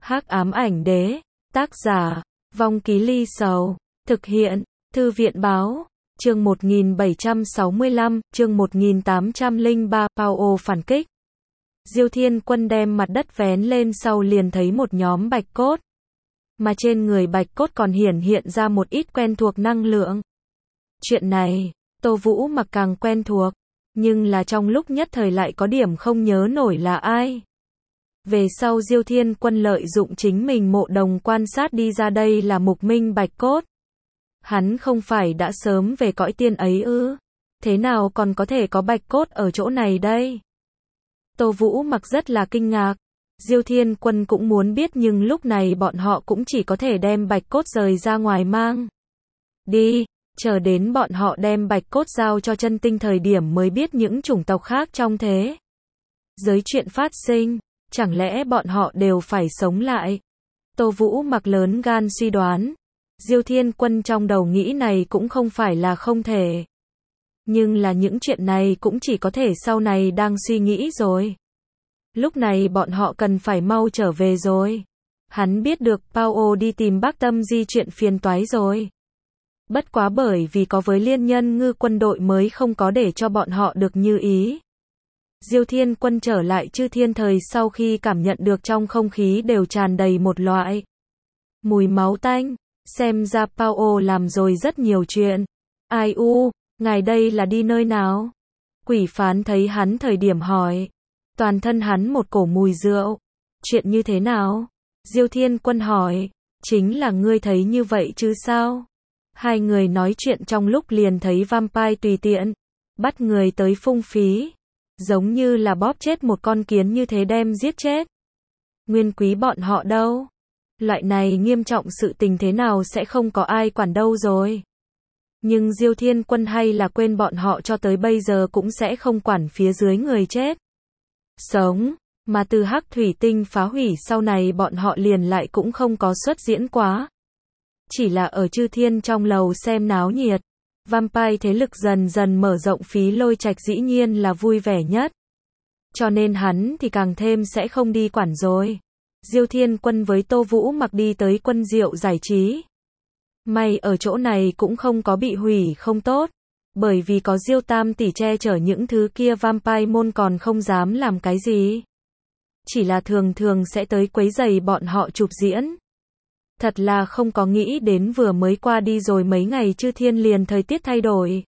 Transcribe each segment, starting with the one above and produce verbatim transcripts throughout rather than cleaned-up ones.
Hắc ám ảnh đế, tác giả, Vong Ký Ly Sầu, thực hiện, Thư viện báo, chương một nghìn bảy trăm sáu mươi lăm, chương một nghìn tám trăm lẻ ba, Pao phản kích. Diêu Thiên Quân đem mặt đất vén lên sau liền thấy một nhóm bạch cốt. Mà trên người bạch cốt còn hiển hiện ra một ít quen thuộc năng lượng. Chuyện này, Tô Vũ Mặc càng quen thuộc, nhưng là trong lúc nhất thời lại có điểm không nhớ nổi là ai. Về sau Diêu Thiên Quân lợi dụng chính mình mộ đồng quan sát đi ra đây là Mục Minh bạch cốt. Hắn không phải đã sớm về cõi tiên ấy ư? Thế nào còn có thể có bạch cốt ở chỗ này đây? Tô Vũ Mặc rất là kinh ngạc. Diêu Thiên Quân cũng muốn biết nhưng lúc này bọn họ cũng chỉ có thể đem bạch cốt rời ra ngoài mang đi, chờ đến bọn họ đem bạch cốt giao cho chân tinh thời điểm mới biết những chủng tộc khác trong thế giới chuyện phát sinh, chẳng lẽ bọn họ đều phải sống lại? Tô Vũ Mặc lớn gan suy đoán. Diêu Thiên Quân trong đầu nghĩ này cũng không phải là không thể. Nhưng là những chuyện này cũng chỉ có thể sau này đang suy nghĩ rồi. Lúc này bọn họ cần phải mau trở về rồi. Hắn biết được Pao đi tìm Bác Tâm Di chuyện phiền toái rồi. Bất quá bởi vì có với Liên Nhân Ngư quân đội mới không có để cho bọn họ được như ý. Diêu Thiên Quân trở lại Chư Thiên Thời sau khi cảm nhận được trong không khí đều tràn đầy một loại mùi máu tanh. Xem ra Pao làm rồi rất nhiều chuyện. Ai u, ngài đây là đi nơi nào? Quỷ phán thấy hắn thời điểm hỏi. Toàn thân hắn một cổ mùi rượu. Chuyện như thế nào? Diêu Thiên Quân hỏi. Chính là ngươi thấy như vậy chứ sao? Hai người nói chuyện trong lúc liền thấy vampire tùy tiện bắt người tới phung phí, giống như là bóp chết một con kiến như thế đem giết chết. Nguyên Quý bọn họ đâu? Loại này nghiêm trọng sự tình thế nào sẽ không có ai quản đâu rồi. Nhưng Diêu Thiên Quân hay là quên bọn họ cho tới bây giờ cũng sẽ không quản phía dưới người chết sống, mà từ Hắc Thủy Tinh phá hủy sau này bọn họ liền lại cũng không có xuất diễn quá. Chỉ là ở Chư Thiên trong lầu xem náo nhiệt. Vampire thế lực dần dần mở rộng, Phí Lôi Trạch dĩ nhiên là vui vẻ nhất. Cho nên hắn thì càng thêm sẽ không đi quản rồi. Diêu Thiên Quân với Tô Vũ Mặc đi tới Quân Diệu giải trí. May ở chỗ này cũng không có bị hủy không tốt. Bởi vì có Diêu Tam tỷ che chở những thứ kia vampire môn còn không dám làm cái gì. Chỉ là thường thường sẽ tới quấy rầy bọn họ chụp diễn. Thật là không có nghĩ đến vừa mới qua đi rồi mấy ngày Chư Thiên liền thời tiết thay đổi.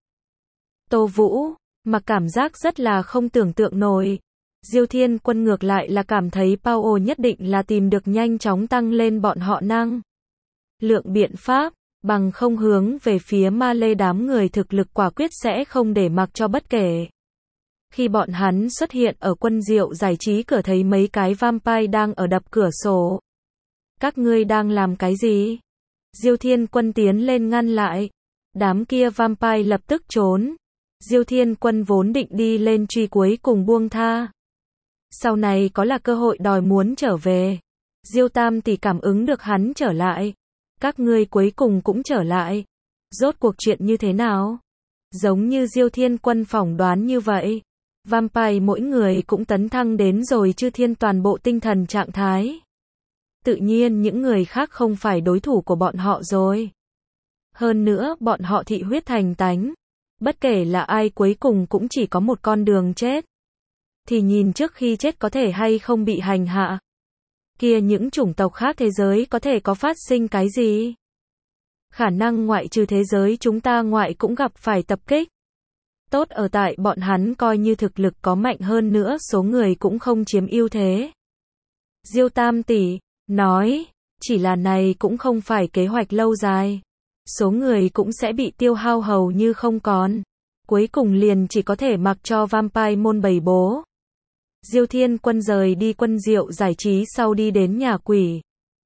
Tô Vũ Mặc cảm giác rất là không tưởng tượng nổi. Diêu Thiên Quân ngược lại là cảm thấy Pao nhất định là tìm được nhanh chóng tăng lên bọn họ năng lượng biện pháp, bằng không hướng về phía Ma Lê đám người thực lực quả quyết sẽ không để mặc cho bất kể. Khi bọn hắn xuất hiện ở Quân Diệu giải trí cửa thấy mấy cái vampire đang ở đập cửa sổ. Các ngươi đang làm cái gì? Diêu Thiên Quân tiến lên ngăn lại. Đám kia vampire lập tức trốn. Diêu Thiên Quân vốn định đi lên truy cuối cùng buông tha. Sau này có là cơ hội đòi muốn trở về. Diêu Tam tỷ cảm ứng được hắn trở lại. Các ngươi cuối cùng cũng trở lại. Rốt cuộc chuyện như thế nào? Giống như Diêu Thiên Quân phỏng đoán như vậy. Vampire mỗi người cũng tấn thăng đến rồi Chư Thiên toàn bộ tinh thần trạng thái. Tự nhiên những người khác không phải đối thủ của bọn họ rồi. Hơn nữa bọn họ thị huyết thành tánh. Bất kể là ai cuối cùng cũng chỉ có một con đường chết. Thì nhìn trước khi chết có thể hay không bị hành hạ. Kia những chủng tộc khác thế giới có thể có phát sinh cái gì? Khả năng ngoại trừ thế giới chúng ta ngoại cũng gặp phải tập kích. Tốt ở tại bọn hắn coi như thực lực có mạnh hơn nữa số người cũng không chiếm ưu thế. Diêu Tam tỷ nói, chỉ là này cũng không phải kế hoạch lâu dài. Số người cũng sẽ bị tiêu hao hầu như không còn. Cuối cùng liền chỉ có thể mặc cho vampire môn bầy bố. Diêu Thiên Quân rời đi Quân Diệu giải trí sau đi đến nhà quỷ.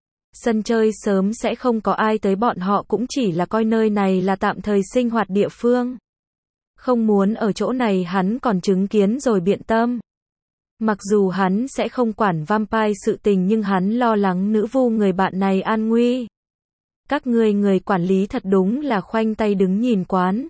Sân chơi sớm sẽ không có ai tới, bọn họ cũng chỉ là coi nơi này là tạm thời sinh hoạt địa phương. Không muốn ở chỗ này hắn còn chứng kiến rồi biện tâm. Mặc dù hắn sẽ không quản vampire sự tình nhưng hắn lo lắng nữ vu người bạn này an nguy. Các ngươi người quản lý thật đúng là khoanh tay đứng nhìn quán.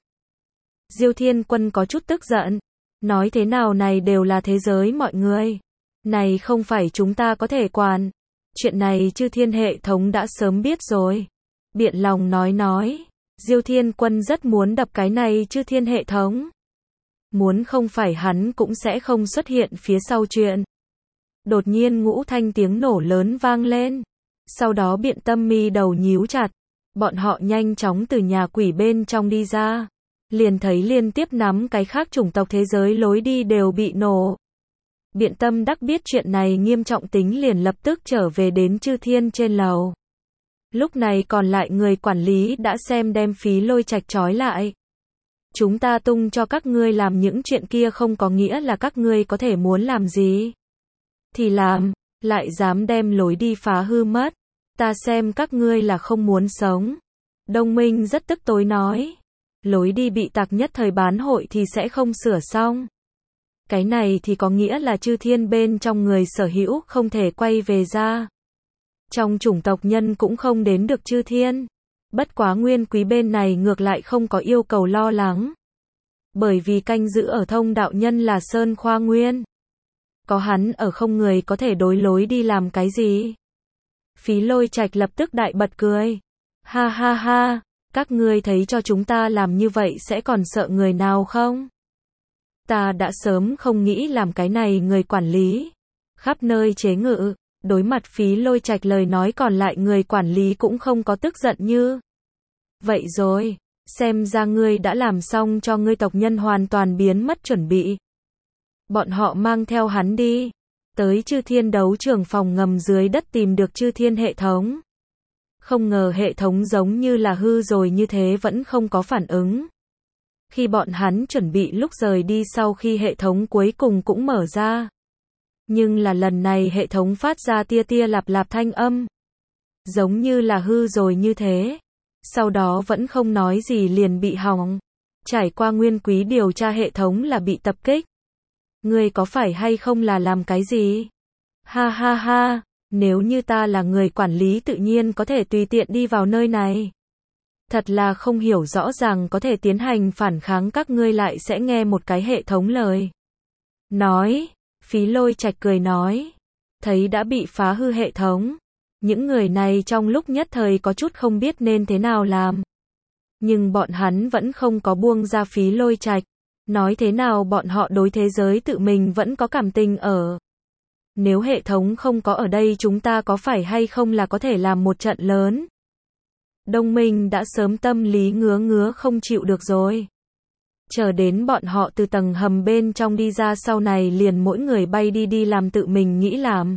Diêu Thiên Quân có chút tức giận. Nói thế nào này đều là thế giới mọi người. Này không phải chúng ta có thể quản. Chuyện này chư thiên hệ thống đã sớm biết rồi. Biện lòng nói nói. Diêu Thiên Quân rất muốn đập cái này chư thiên hệ thống. Muốn không phải hắn cũng sẽ không xuất hiện phía sau chuyện. Đột nhiên ngũ thanh tiếng nổ lớn vang lên. Sau đó Biện Tâm mi đầu nhíu chặt. Bọn họ nhanh chóng từ nhà quỷ bên trong đi ra. Liền thấy liên tiếp nắm cái khác chủng tộc thế giới lối đi đều bị nổ. Biện Tâm đắc biết chuyện này nghiêm trọng tính liền lập tức trở về đến chư thiên trên lầu. Lúc này còn lại người quản lý đã xem đem Phí Lôi Trạch trói lại. Chúng ta tung cho các ngươi làm những chuyện kia không có nghĩa là các ngươi có thể muốn làm gì thì làm, lại dám đem lối đi phá hư mất. Ta xem các ngươi là không muốn sống. Đông Minh rất tức tối nói. Lối đi bị tạc nhất thời bán hội thì sẽ không sửa xong. Cái này thì có nghĩa là chư thiên bên trong người sở hữu không thể quay về ra. Trong chủng tộc nhân cũng không đến được chư thiên. Bất quá Nguyên Quý bên này ngược lại không có yêu cầu lo lắng. Bởi vì canh giữ ở thông đạo nhân là Sơn Khoa Nguyên. Có hắn ở không người có thể đối lối đi làm cái gì. Phí Lôi Trạch lập tức đại bật cười. Ha ha ha, các ngươi thấy cho chúng ta làm như vậy sẽ còn sợ người nào không? Ta đã sớm không nghĩ làm cái này người quản lý. Khắp nơi chế ngự, đối mặt Phí Lôi Trạch lời nói còn lại người quản lý cũng không có tức giận như. Vậy rồi, xem ra ngươi đã làm xong cho ngươi tộc nhân hoàn toàn biến mất chuẩn bị. Bọn họ mang theo hắn đi. Tới chư thiên đấu trường phòng ngầm dưới đất tìm được chư thiên hệ thống. Không ngờ hệ thống giống như là hư rồi như thế vẫn không có phản ứng. Khi bọn hắn chuẩn bị lúc rời đi sau khi hệ thống cuối cùng cũng mở ra. Nhưng là lần này hệ thống phát ra tia tia lạp lạp thanh âm. Giống như là hư rồi như thế. Sau đó vẫn không nói gì liền bị hỏng. Trải qua Nguyên Quý điều tra hệ thống là bị tập kích. Ngươi có phải hay không là làm cái gì? Ha ha ha, nếu như ta là người quản lý tự nhiên có thể tùy tiện đi vào nơi này. Thật là không hiểu rõ ràng có thể tiến hành phản kháng các ngươi lại sẽ nghe một cái hệ thống lời. Nói, Phí Lôi Trạch cười nói, thấy đã bị phá hư hệ thống. Những người này trong lúc nhất thời có chút không biết nên thế nào làm. Nhưng bọn hắn vẫn không có buông ra Phí Lôi Trạch. Nói thế nào bọn họ đối thế giới tự mình vẫn có cảm tình ở. Nếu hệ thống không có ở đây chúng ta có phải hay không là có thể làm một trận lớn. Đông Minh đã sớm tâm lý ngứa ngứa không chịu được rồi. Chờ đến bọn họ từ tầng hầm bên trong đi ra sau này liền mỗi người bay đi đi làm tự mình nghĩ làm.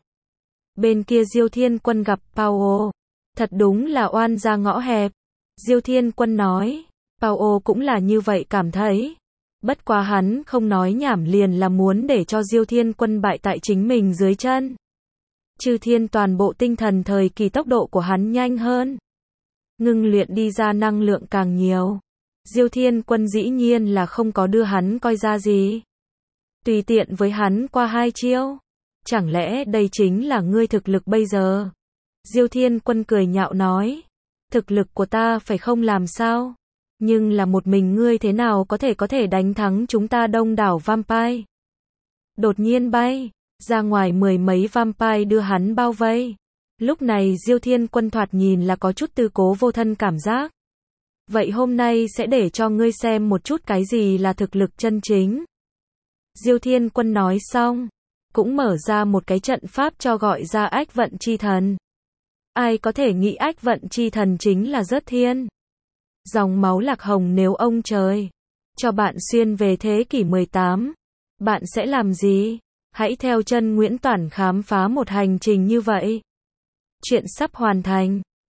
Bên kia Diêu Thiên Quân gặp Pao. Thật đúng là oan ra ngõ hẹp. Diêu Thiên Quân nói. Pao cũng là như vậy cảm thấy. Bất quá hắn không nói nhảm liền là muốn để cho Diêu Thiên Quân bại tại chính mình dưới chân. Chư thiên toàn bộ tinh thần thời kỳ tốc độ của hắn nhanh hơn. Ngưng luyện đi ra năng lượng càng nhiều. Diêu Thiên Quân dĩ nhiên là không có đưa hắn coi ra gì. Tùy tiện với hắn qua hai chiêu. Chẳng lẽ đây chính là ngươi thực lực bây giờ? Diêu Thiên Quân cười nhạo nói. Thực lực của ta phải không làm sao? Nhưng là một mình ngươi thế nào có thể có thể đánh thắng chúng ta đông đảo vampire? Đột nhiên bay, ra ngoài mười mấy vampire đưa hắn bao vây. Lúc này Diêu Thiên Quân thoạt nhìn là có chút tư cố vô thân cảm giác. Vậy hôm nay sẽ để cho ngươi xem một chút cái gì là thực lực chân chính. Diêu Thiên Quân nói xong, cũng mở ra một cái trận pháp cho gọi ra ách vận chi thần. Ai có thể nghĩ ách vận chi thần chính là Rớt Thiên. Dòng máu lạc hồng nếu ông trời cho bạn xuyên về thế kỷ mười tám, bạn sẽ làm gì? Hãy theo chân Nguyễn Toản khám phá một hành trình như vậy. Chuyện sắp hoàn thành.